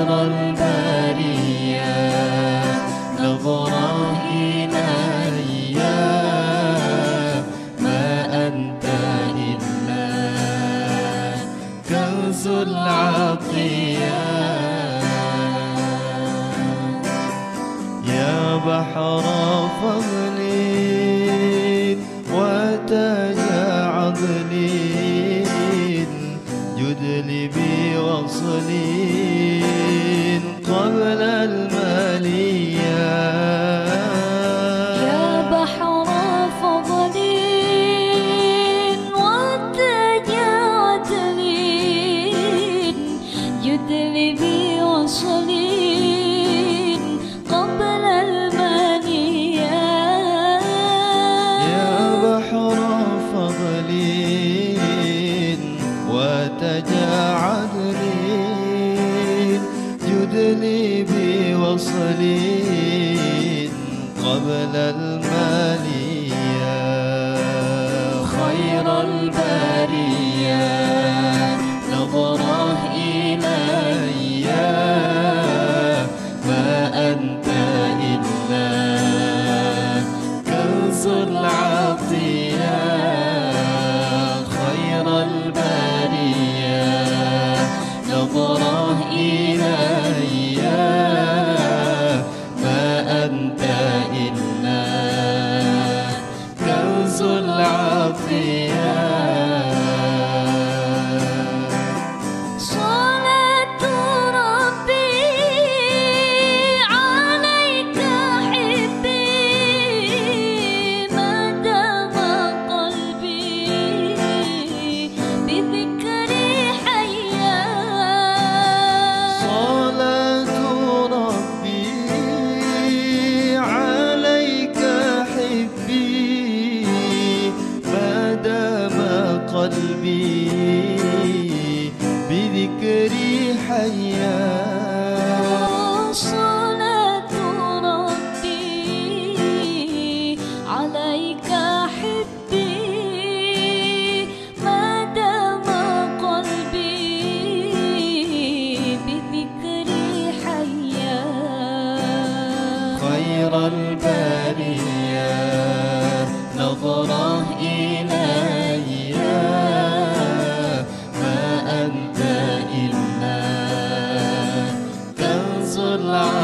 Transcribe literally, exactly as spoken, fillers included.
خير البرية نظرة إلي ما أنت إلا كنز العطية يا بحر فضل وتاج عدل جد لي بوصل قبل المالية يا بحر فضل وتاج عدل جد لي بوصل قبل المالية يا بحر فضل وتاج عدل جد لي بوصل قبل المالية خير البرية نظرة إلي ما أنت إلا كنز العطية خير البرية نظرة إلي ما أنت إلا كنز العطية صلاة ربي عليك حبي ما دام قلبي بذكري حيا صلاة ربي عليك حبي ما دام قلبي بذكري حيا صلاة ربي عليك حبي ما دام قلبي بذكري حيا خير البرية نظرة إلي ما أنت إلا كنز العطية